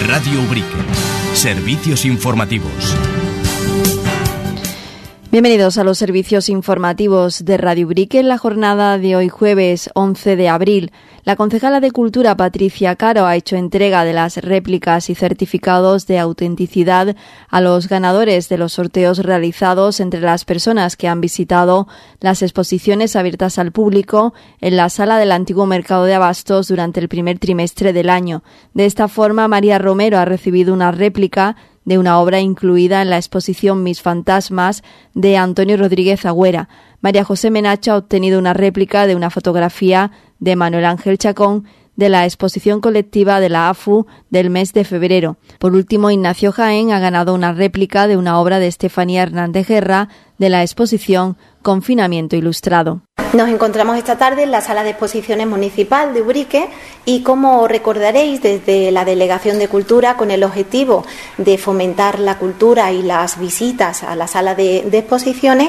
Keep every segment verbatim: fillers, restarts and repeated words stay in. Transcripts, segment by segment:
Radio Ubrique. Servicios informativos. Bienvenidos a los servicios informativos de Radio Ubrique en la jornada de hoy jueves once de abril. La concejala de Cultura Patricia Caro ha hecho entrega de las réplicas y certificados de autenticidad a los ganadores de los sorteos realizados entre las personas que han visitado las exposiciones abiertas al público en la sala del antiguo mercado de abastos durante el primer trimestre del año. De esta forma, María Romero ha recibido una réplica de una obra incluida en la exposición Mis Fantasmas de Antonio Rodríguez Agüera. María José Menacho ha obtenido una réplica de una fotografía de Manuel Ángel Chacón de la exposición colectiva de la A F U del mes de febrero. Por último, Ignacio Jaén ha ganado una réplica de una obra de Estefanía Hernández Guerra de la exposición Confinamiento Ilustrado. Nos encontramos esta tarde en la Sala de Exposiciones Municipal de Ubrique y, como recordaréis, desde la Delegación de Cultura, con el objetivo de fomentar la cultura y las visitas a la Sala de, de Exposiciones,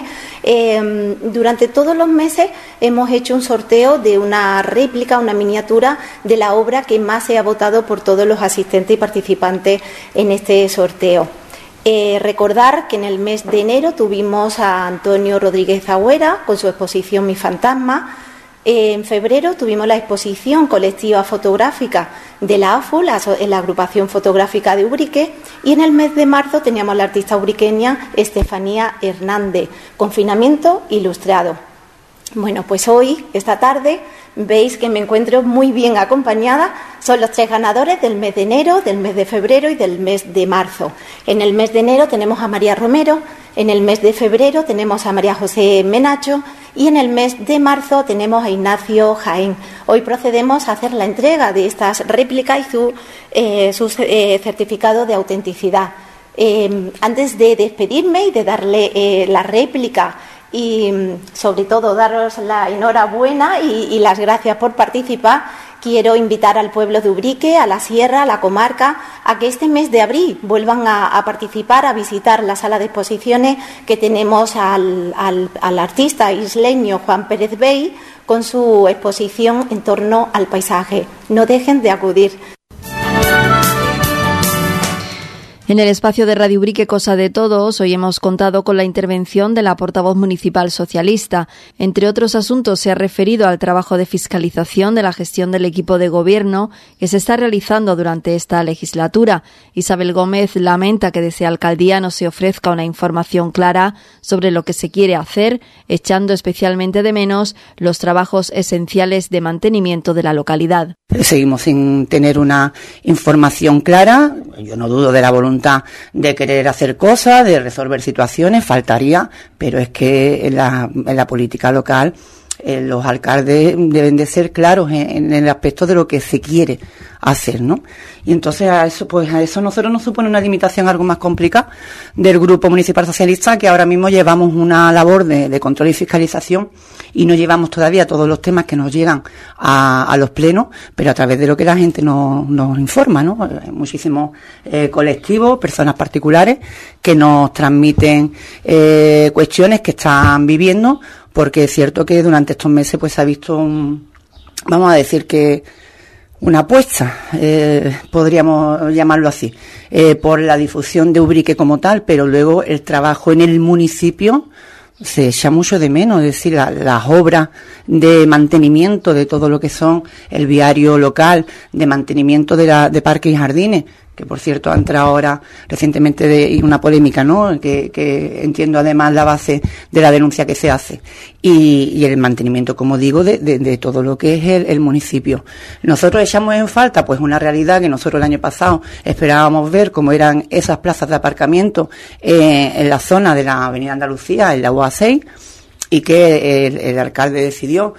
eh, durante todos los meses hemos hecho un sorteo de una réplica, una miniatura de la obra que más se ha votado por todos los asistentes y participantes en este sorteo. Eh, recordar que en el mes de enero tuvimos a Antonio Rodríguez Agüera con su exposición Mis Fantasmas. Eh, en febrero tuvimos la exposición colectiva fotográfica de la A F U, la, la agrupación fotográfica de Ubrique, y en el mes de marzo teníamos a la artista ubriqueña Estefanía Hernández, Confinamiento Ilustrado. Bueno, pues hoy, esta tarde, veis que me encuentro muy bien acompañada. Son los tres ganadores del mes de enero, del mes de febrero y del mes de marzo. En el mes de enero tenemos a María Romero, en el mes de febrero tenemos a María José Menacho y en el mes de marzo tenemos a Ignacio Jaén. Hoy procedemos a hacer la entrega de estas réplicas y su, eh, su eh, certificado de autenticidad. Eh, antes de despedirme y de darle eh, la réplica y sobre todo daros la enhorabuena y, y las gracias por participar, quiero invitar al pueblo de Ubrique, a la sierra, a la comarca, a que este mes de abril vuelvan a, a participar, a visitar la sala de exposiciones que tenemos al, al, al artista isleño Juan Pérez Bey con su exposición en torno al paisaje. No dejen de acudir. En el espacio de Radio Ubrique Cosa de Todos, hoy hemos contado con la intervención de la portavoz municipal socialista. Entre otros asuntos, se ha referido al trabajo de fiscalización de la gestión del equipo de gobierno que se está realizando durante esta legislatura. Isabel Gómez lamenta que desde Alcaldía no se ofrezca una información clara sobre lo que se quiere hacer, echando especialmente de menos los trabajos esenciales de mantenimiento de la localidad. Seguimos sin tener una información clara. Yo no dudo de la voluntad de querer hacer cosas, de resolver situaciones, faltaría, pero es que en la, en la política local eh, los alcaldes deben de ser claros en, en el aspecto de lo que se quiere hacer, ¿no? Y entonces a eso, pues a eso nosotros nos supone una limitación algo más complicada del Grupo Municipal Socialista, que ahora mismo llevamos una labor de, de control y fiscalización y no llevamos todavía todos los temas que nos llegan a, a los plenos, pero a través de lo que la gente nos, nos informa, ¿no? Hay muchísimos eh, colectivos, personas particulares que nos transmiten eh, cuestiones que están viviendo, porque es cierto que durante estos meses pues se ha visto un, vamos a decir que una apuesta, eh, podríamos llamarlo así, eh, por la difusión de Ubrique como tal, pero luego el trabajo en el municipio se echa mucho de menos, es decir, la, las obras de mantenimiento de todo lo que son el viario local, de mantenimiento de, la, de parques y jardines, que por cierto ha entrado ahora recientemente de una polémica, ¿no? Que, que entiendo además la base de la denuncia que se hace, y, y el mantenimiento, como digo, de, de, de todo lo que es el, el municipio. Nosotros echamos en falta pues una realidad que nosotros el año pasado esperábamos ver, cómo eran esas plazas de aparcamiento eh, en la zona de la Avenida Andalucía, en la U A seis, y que el, el alcalde decidió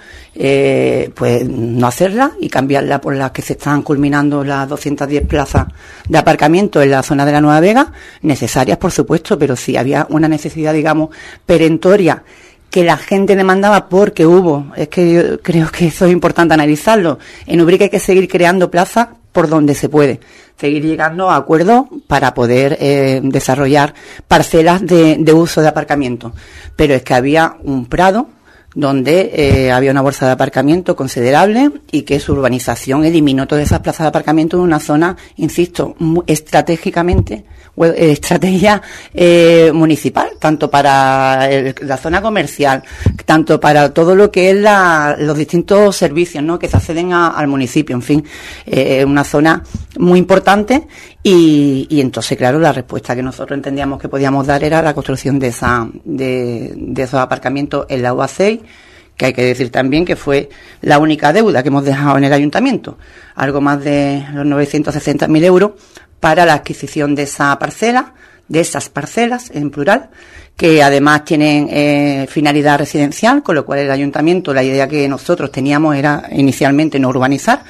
eh, pues no hacerla y cambiarla por las que se están culminando las doscientas diez plazas de aparcamiento en la zona de la Nueva Vega, necesarias por supuesto, pero sí había una necesidad, digamos, perentoria que la gente demandaba porque hubo, es que yo creo que eso es importante analizarlo, en Ubrique hay que seguir creando plazas por donde se puede, seguir llegando a acuerdos para poder eh, desarrollar parcelas de, de uso de aparcamiento, pero es que había un prado donde eh, había una bolsa de aparcamiento considerable y que su urbanización eliminó todas esas plazas de aparcamiento en una zona, insisto, muy estratégicamente, estrategia eh, municipal, tanto para el, la zona comercial, tanto para todo lo que es la, los distintos servicios, ¿no?, que se acceden a, al municipio, en fin, eh, una zona muy importante y, y entonces, claro, la respuesta que nosotros entendíamos que podíamos dar era la construcción de esa de, de esos aparcamientos en la U A seis, que hay que decir también que fue la única deuda que hemos dejado en el ayuntamiento, algo más de los novecientos sesenta mil euros para la adquisición de esa parcela, de esas parcelas en plural, que además tienen eh, finalidad residencial, con lo cual el ayuntamiento, la idea que nosotros teníamos era inicialmente no urbanizar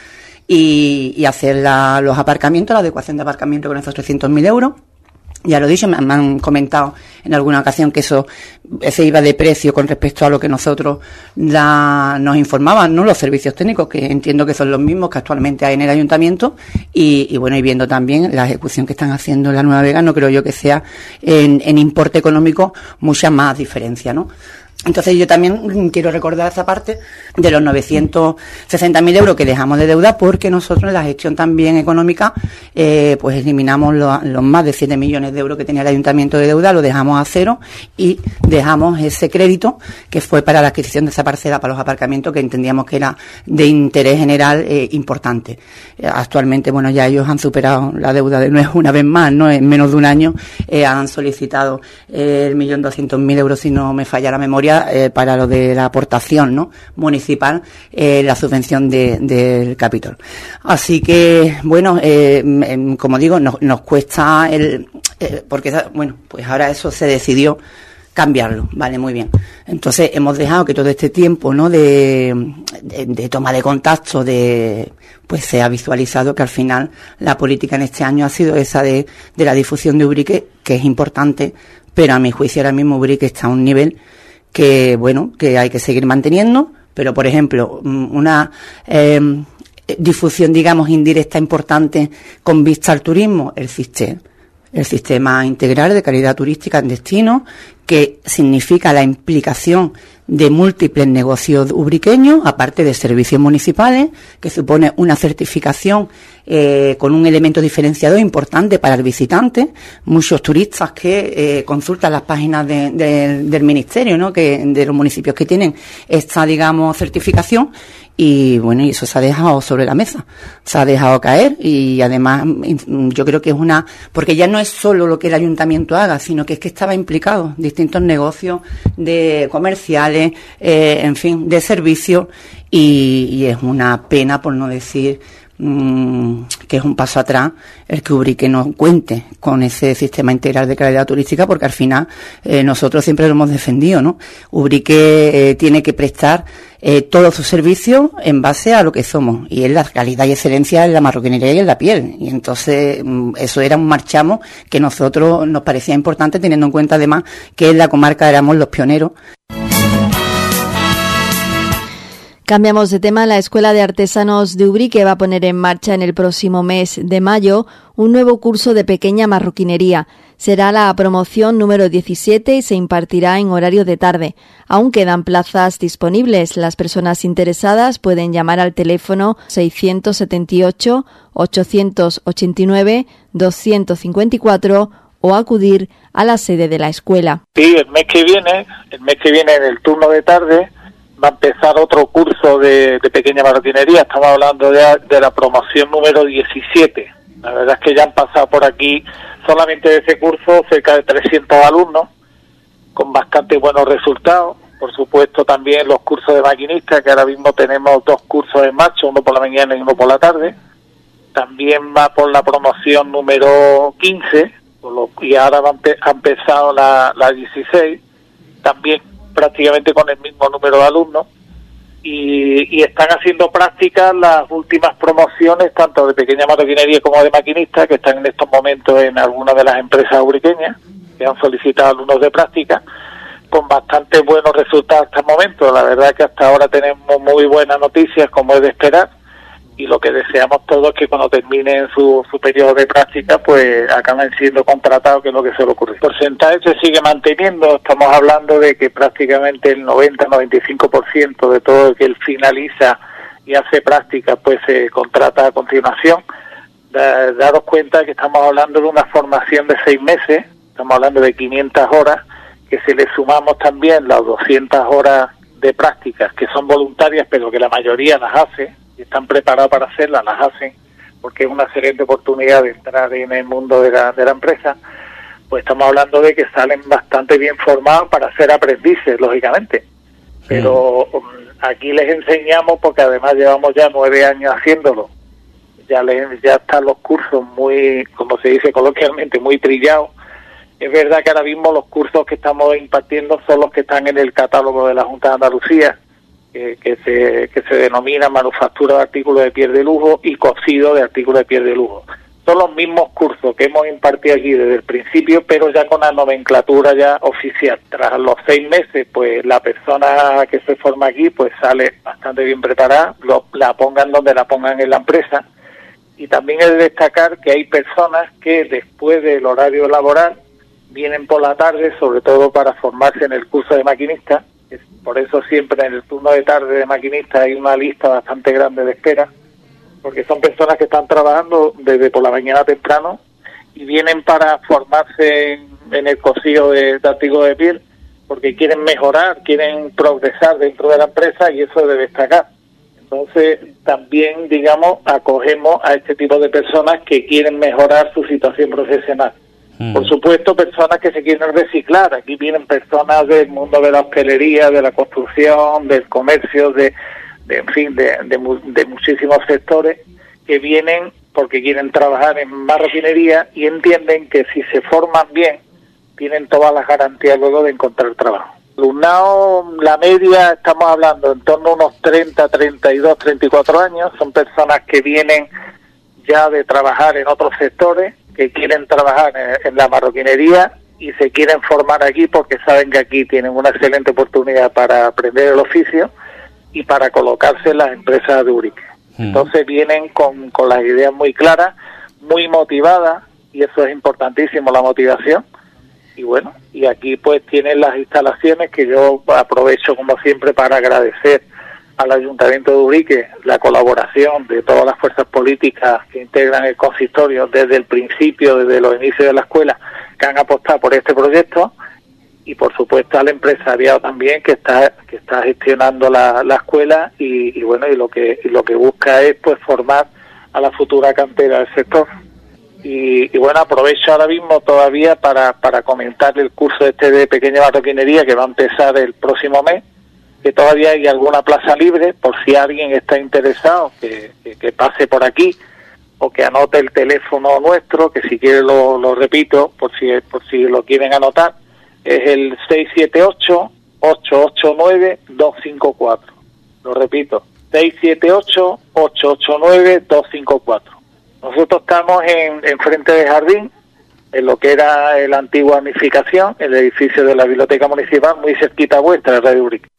y, y hacer la, los aparcamientos, la adecuación de aparcamiento con esos trescientos mil euros. Ya lo he dicho, me, me han comentado en alguna ocasión que eso se iba de precio con respecto a lo que nosotros la, nos informaban, ¿no?, los servicios técnicos, que entiendo que son los mismos que actualmente hay en el ayuntamiento, y, y bueno, y viendo también la ejecución que están haciendo en la Nueva Vega, no creo yo que sea en, en importe económico mucha más diferencia, ¿no? Entonces yo también quiero recordar esa parte de los novecientos sesenta mil euros que dejamos de deuda, porque nosotros en la gestión también económica eh, pues eliminamos lo, los más de siete millones de euros que tenía el ayuntamiento de deuda, lo dejamos a cero y dejamos ese crédito que fue para la adquisición de esa parcela para los aparcamientos, que entendíamos que era de interés general eh, importante. Eh, actualmente, bueno, ya ellos han superado la deuda de nuevo una vez más, ¿no? En menos de un año eh, han solicitado eh, el millón doscientos mil euros, si no me falla la memoria, Eh, para lo de la aportación, ¿no?, municipal, eh, la subvención de, del Capitol. Así que, bueno, eh, como digo, nos, nos cuesta el, eh, porque, bueno, pues ahora eso se decidió cambiarlo, vale, muy bien. Entonces hemos dejado que todo este tiempo, ¿no?, de, de, de toma de contacto, de, pues se ha visualizado que al final la política en este año ha sido esa de, de la difusión de Ubrique, que es importante, pero a mi juicio ahora mismo Ubrique está a un nivel que, bueno, que hay que seguir manteniendo, pero, por ejemplo, una eh, difusión, digamos, indirecta importante con vista al turismo, el SISTE, el Sistema Integral de Calidad Turística en Destino, que significa la implicación de múltiples negocios ubriqueños, aparte de servicios municipales, que supone una certificación eh, con un elemento diferenciador importante para el visitante. Muchos turistas que eh, consultan las páginas de, de, del Ministerio, ¿no?, que de los municipios que tienen esta, digamos, certificación. Y bueno, y eso se ha dejado sobre la mesa, se ha dejado caer, y además yo creo que es una, porque ya no es solo lo que el ayuntamiento haga, sino que es que estaba implicado distintos negocios de comerciales, eh, en fin, de servicios, y, y es una pena, por no decir mmm, que es un paso atrás el que Ubrique no cuente con ese sistema integral de calidad turística, porque al final eh, nosotros siempre lo hemos defendido, ¿no? Ubrique eh, tiene que prestar eh, todos sus servicios en base a lo que somos, y es la calidad y excelencia en la marroquinería y en la piel, y entonces mmm, eso era un marchamo que nosotros nos parecía importante, teniendo en cuenta además que en la comarca éramos los pioneros. Cambiamos de tema. La Escuela de Artesanos de Ubrique va a poner en marcha en el próximo mes de mayo un nuevo curso de pequeña marroquinería. Será la promoción número diecisiete y se impartirá en horario de tarde. Aún quedan plazas disponibles. Las personas interesadas pueden llamar al teléfono seiscientos setenta y ocho, ochocientos ochenta y nueve, doscientos cincuenta y cuatro o acudir a la sede de la escuela. Sí, el mes que viene, el mes que viene en el turno de tarde, va a empezar otro curso de, de pequeña marroquinería. Estamos hablando de, de la promoción número diecisiete. La verdad es que ya han pasado por aquí solamente de ese curso cerca de trescientos alumnos, con bastante buenos resultados. Por supuesto también los cursos de maquinista, que ahora mismo tenemos dos cursos en marcha, uno por la mañana y uno por la tarde. También va por la promoción número quince, por lo, y ahora va empe, ha empezado la, la dieciséis, también prácticamente con el mismo número de alumnos, y, y están haciendo prácticas las últimas promociones, tanto de pequeña marroquinería como de maquinista, que están en estos momentos en algunas de las empresas ubriqueñas, que han solicitado alumnos de práctica, con bastante buenos resultados hasta el momento. La verdad es que hasta ahora tenemos muy buenas noticias, como es de esperar, y lo que deseamos todos es que cuando terminen su, su periodo de práctica pues acaben siendo contratados, que es lo que suele ocurrir. El porcentaje se sigue manteniendo, estamos hablando de que prácticamente el noventa a noventa y cinco por ciento de todo el que él finaliza y hace práctica pues se contrata a continuación. Da, daros cuenta que estamos hablando de una formación de seis meses, estamos hablando de quinientas horas, que si le sumamos también las doscientas horas de prácticas que son voluntarias pero que la mayoría las hace, están preparados para hacerlas, las hacen, porque es una excelente oportunidad de entrar en el mundo de la, de la empresa, pues estamos hablando de que salen bastante bien formados para ser aprendices, lógicamente. Pero um, aquí les enseñamos, porque además llevamos ya nueve años haciéndolo, ya, les, ya están los cursos muy, como se dice coloquialmente, muy trillados. Es verdad que ahora mismo los cursos que estamos impartiendo son los que están en el catálogo de la Junta de Andalucía, Que, que se que se denomina manufactura de artículos de piel de lujo y cosido de artículos de piel de lujo. Son los mismos cursos que hemos impartido aquí desde el principio, pero ya con la nomenclatura ya oficial. Tras los seis meses, pues la persona que se forma aquí pues sale bastante bien preparada, lo, la pongan donde la pongan en la empresa. Y también es de destacar que hay personas que después del horario laboral vienen por la tarde, sobre todo para formarse en el curso de maquinista. Por eso siempre en el turno de tarde de maquinista hay una lista bastante grande de espera, porque son personas que están trabajando desde por la mañana temprano y vienen para formarse en, en el cosido de, de artículos de piel, porque quieren mejorar, quieren progresar dentro de la empresa y eso debe destacar. Entonces también, digamos, acogemos a este tipo de personas que quieren mejorar su situación profesional. Por supuesto, personas que se quieren reciclar. Aquí vienen personas del mundo de la hostelería, de la construcción, del comercio, de, de en fin, de, de, de muchísimos sectores que vienen porque quieren trabajar en marroquinería y entienden que si se forman bien, tienen todas las garantías luego de encontrar trabajo. Alumnado, la media, estamos hablando en torno a unos treinta, treinta y dos, treinta y cuatro años. Son personas que vienen ya de trabajar en otros sectores, que quieren trabajar en, en la marroquinería y se quieren formar aquí porque saben que aquí tienen una excelente oportunidad para aprender el oficio y para colocarse en las empresas de Ubrique. Mm. Entonces vienen con, con las ideas muy claras, muy motivadas, y eso es importantísimo, la motivación. Y bueno, y aquí pues tienen las instalaciones que yo aprovecho como siempre para agradecer al Ayuntamiento de Ubrique la colaboración de todas las fuerzas políticas que integran el consistorio desde el principio, desde los inicios de la escuela, que han apostado por este proyecto, y por supuesto al empresariado también que está que está gestionando la, la escuela y, y bueno y lo que y lo que busca es pues formar a la futura cantera del sector. Y, y bueno, aprovecho ahora mismo todavía para para comentar el curso este de pequeña marroquinería que va a empezar el próximo mes, que todavía hay alguna plaza libre, por si alguien está interesado, que, que, que pase por aquí, o que anote el teléfono nuestro, que si quiere lo, lo repito, por si por si lo quieren anotar, es el seis siete ocho, ocho ocho nueve, dos cinco cuatro. Lo repito, seis siete ocho, ocho ocho nueve, dos cinco cuatro. Nosotros estamos en, en frente de Jardín, en lo que era la antigua unificación, el edificio de la Biblioteca Municipal, muy cerquita vuestra de Radio Ubrique.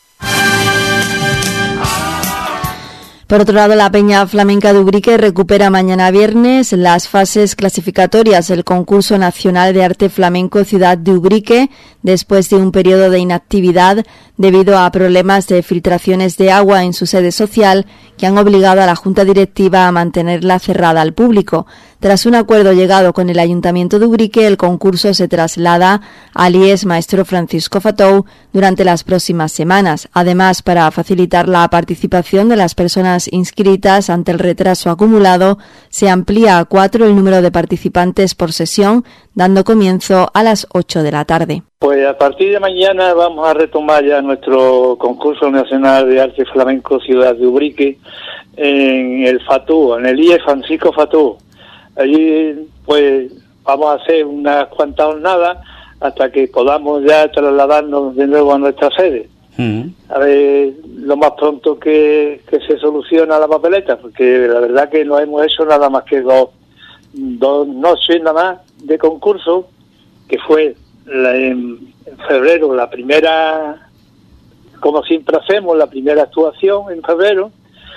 Por otro lado, la Peña Flamenca de Ubrique recupera mañana viernes las fases clasificatorias del Concurso Nacional de Arte Flamenco Ciudad de Ubrique, después de un periodo de inactividad debido a problemas de filtraciones de agua en su sede social que han obligado a la Junta Directiva a mantenerla cerrada al público. Tras un acuerdo llegado con el Ayuntamiento de Ubrique, el concurso se traslada al I E S Maestro Francisco Fatou durante las próximas semanas. Además, para facilitar la participación de las personas inscritas ante el retraso acumulado, se amplía a cuatro el número de participantes por sesión, dando comienzo a las ocho de la tarde. Pues a partir de mañana vamos a retomar ya nuestro concurso nacional de arte flamenco Ciudad de Ubrique en el Fatou, en el I E S Francisco Fatou. Allí pues vamos a hacer unas cuantas jornadas hasta que podamos ya trasladarnos de nuevo a nuestra sede. Uh-huh. A ver lo más pronto que, que se soluciona la papeleta, porque la verdad que no hemos hecho nada más que dos, dos noches nada más de concurso, que fue la, en, en febrero la primera, como siempre hacemos, la primera actuación en febrero,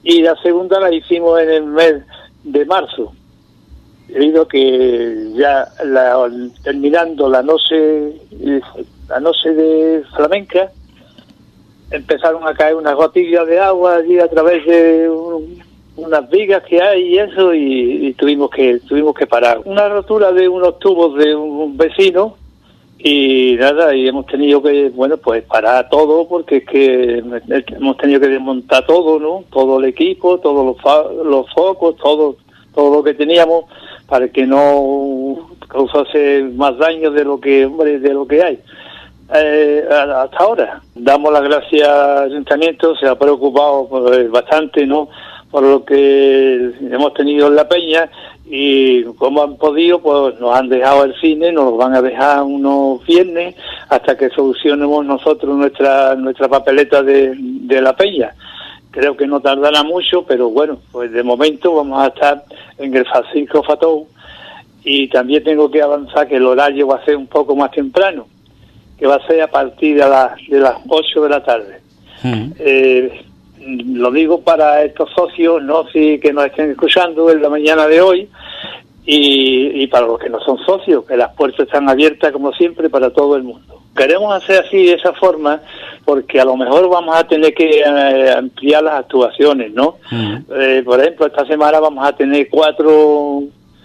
y la segunda la hicimos en el mes de marzo, debido a que ya la, terminando la noche, la noche de flamenca, empezaron a caer unas gotillas de agua allí a través de un, unas vigas que hay y eso, y, y tuvimos que tuvimos que parar. Una rotura de unos tubos de un vecino, y nada, y hemos tenido que, bueno, pues parar todo, porque es que hemos tenido que desmontar todo, ¿no? Todo el equipo, todos los, fa- los focos, todo, todo lo que teníamos, para que no causase más daño de lo que, hombre, de lo que hay. Eh, hasta ahora damos las gracias al ayuntamiento, se ha preocupado pues, bastante, ¿no?, por lo que hemos tenido en la peña, y como han podido, pues nos han dejado el cine, nos lo van a dejar unos viernes hasta que solucionemos nosotros nuestra nuestra papeleta de, de la peña. Creo que no tardará mucho, pero bueno, pues de momento vamos a estar en el Francisco Fató, y también tengo que avanzar que el horario va a ser un poco más temprano, que va a ser a partir de, la, de las ocho de la tarde. Uh-huh. Eh, lo digo para estos socios, no sí, que nos estén escuchando en la mañana de hoy, y, y para los que no son socios, que las puertas están abiertas como siempre para todo el mundo. Queremos hacer así, de esa forma, porque a lo mejor vamos a tener que eh, ampliar las actuaciones, ¿no? Uh-huh. Eh, por ejemplo, esta semana vamos a tener cuatro,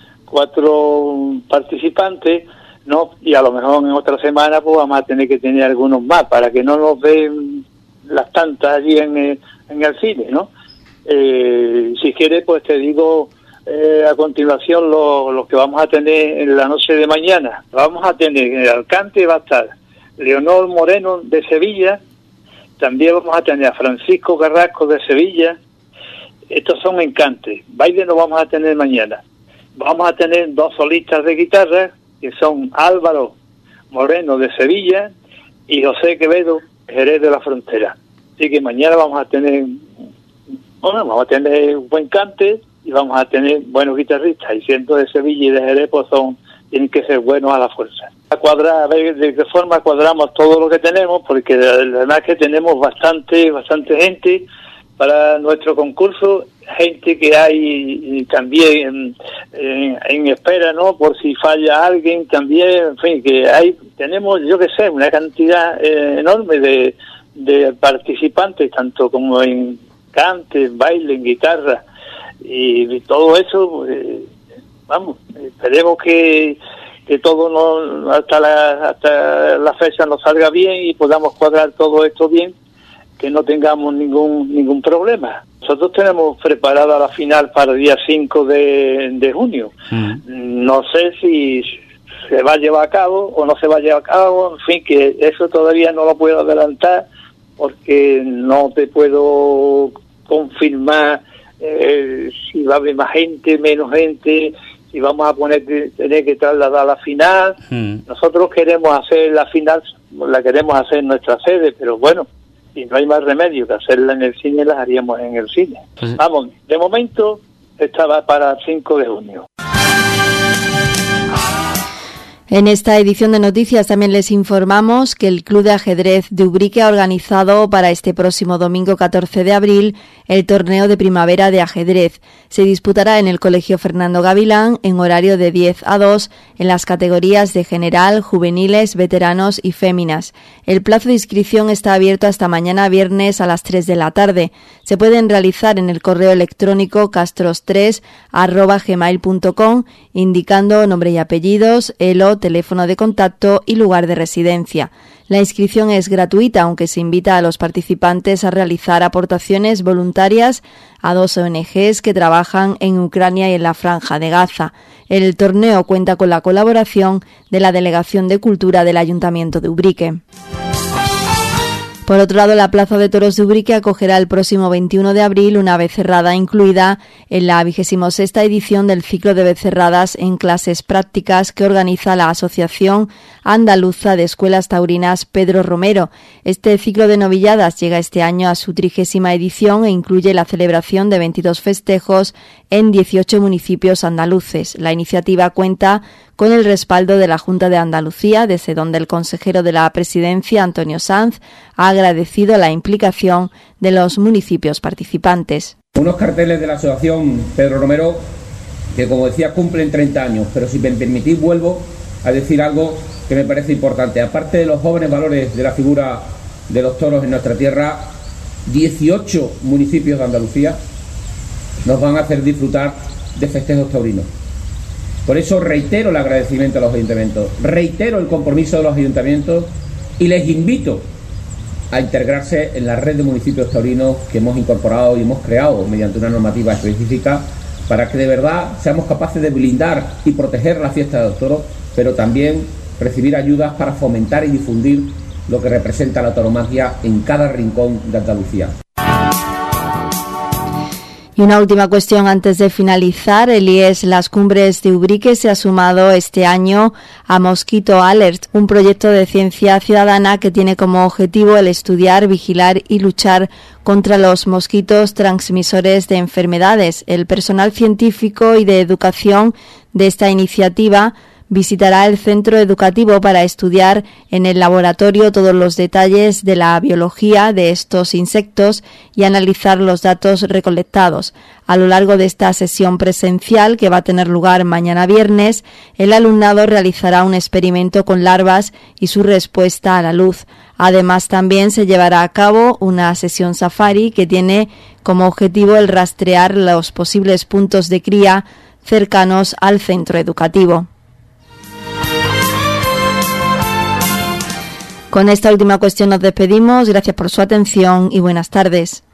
cuatro participantes, ¿no? Y a lo mejor en otra semana pues vamos a tener que tener algunos más, para que no nos den las tantas allí en, en el cine, ¿no? Eh, si quieres, pues te digo eh, a continuación lo, lo que vamos a tener en la noche de mañana. Vamos a tener en el Alcante, va a estar Leonor Moreno de Sevilla, también vamos a tener a Francisco Carrasco de Sevilla. Estos son encantes. Baile no vamos a tener mañana. Vamos a tener dos solistas de guitarra, que son Álvaro Moreno de Sevilla y José Quevedo, Jerez de la Frontera. Así que mañana vamos a tener, bueno, vamos a tener un buen cante y vamos a tener buenos guitarristas, y siendo de Sevilla y de Jerez, pues son, tienen que ser buenos a la fuerza. A cuadrar, a ver de qué forma cuadramos todo lo que tenemos, porque además que tenemos bastante, bastante gente para nuestro concurso, gente que hay también en, en, en espera, ¿no?, por si falla alguien también, en fin, que hay, tenemos, yo qué sé, una cantidad eh, enorme de, de participantes, tanto como en cante, en baile, en guitarra, y, y todo eso, eh, vamos, esperemos que, que todo no, hasta la, hasta la fecha nos salga bien y podamos cuadrar todo esto bien, que no tengamos ningún ningún problema. Nosotros tenemos preparada la final para el día cinco de, de junio. Uh-huh. No sé si se va a llevar a cabo o no se va a llevar a cabo, en fin, que eso todavía no lo puedo adelantar, porque no te puedo confirmar eh, si va a haber más gente, menos gente, si vamos a poner tener que trasladar la final. Uh-huh. Nosotros queremos hacer la final, la queremos hacer en nuestra sede, pero bueno, si no hay más remedio que hacerla en el cine, las haríamos en el cine. Pues... Vamos, de momento estaba para el cinco de junio. En esta edición de noticias también les informamos que el Club de Ajedrez de Ubrique ha organizado para este próximo domingo catorce de abril el torneo de primavera de ajedrez. Se disputará en el Colegio Fernando Gavilán en horario de diez a dos en las categorías de general, juveniles, veteranos y féminas. El plazo de inscripción está abierto hasta mañana viernes a las tres de la tarde. Se pueden realizar en el correo electrónico castros tres arroba gmail punto com indicando nombre y apellidos, elo, teléfono de contacto y lugar de residencia. La inscripción es gratuita, aunque se invita a los participantes a realizar aportaciones voluntarias a dos O N Ges que trabajan en Ucrania y en la Franja de Gaza. El torneo cuenta con la colaboración de la Delegación de Cultura del Ayuntamiento de Ubrique. Por otro lado, la Plaza de Toros de Ubrique acogerá el próximo veintiuno de abril una becerrada incluida en la vigésima sexta edición del ciclo de becerradas en clases prácticas que organiza la Asociación Andaluza de Escuelas Taurinas Pedro Romero. Este ciclo de novilladas llega este año a su trigésima edición e incluye la celebración de veintidós festejos en dieciocho municipios andaluces. La iniciativa cuenta con el respaldo de la Junta de Andalucía, desde donde el consejero de la Presidencia, Antonio Sanz, ha agradecido la implicación de los municipios participantes. Unos carteles de la asociación Pedro Romero que, como decía, cumplen treinta años, pero si me permitís vuelvo a decir algo que me parece importante. Aparte de los jóvenes valores de la figura de los toros en nuestra tierra, dieciocho municipios de Andalucía nos van a hacer disfrutar de festejos taurinos. Por eso reitero el agradecimiento a los ayuntamientos, reitero el compromiso de los ayuntamientos y les invito a integrarse en la red de municipios taurinos que hemos incorporado y hemos creado mediante una normativa específica para que de verdad seamos capaces de blindar y proteger la fiesta de los toros, pero también recibir ayudas para fomentar y difundir lo que representa la tauromaquia en cada rincón de Andalucía. Y una última cuestión antes de finalizar. El I E S Las Cumbres de Ubrique se ha sumado este año a Mosquito Alert, un proyecto de ciencia ciudadana que tiene como objetivo el estudiar, vigilar y luchar contra los mosquitos transmisores de enfermedades. El personal científico y de educación de esta iniciativa visitará el centro educativo para estudiar en el laboratorio todos los detalles de la biología de estos insectos y analizar los datos recolectados. A lo largo de esta sesión presencial, que va a tener lugar mañana viernes, el alumnado realizará un experimento con larvas y su respuesta a la luz. Además, también se llevará a cabo una sesión safari que tiene como objetivo el rastrear los posibles puntos de cría cercanos al centro educativo. Con esta última cuestión nos despedimos. Gracias por su atención y buenas tardes.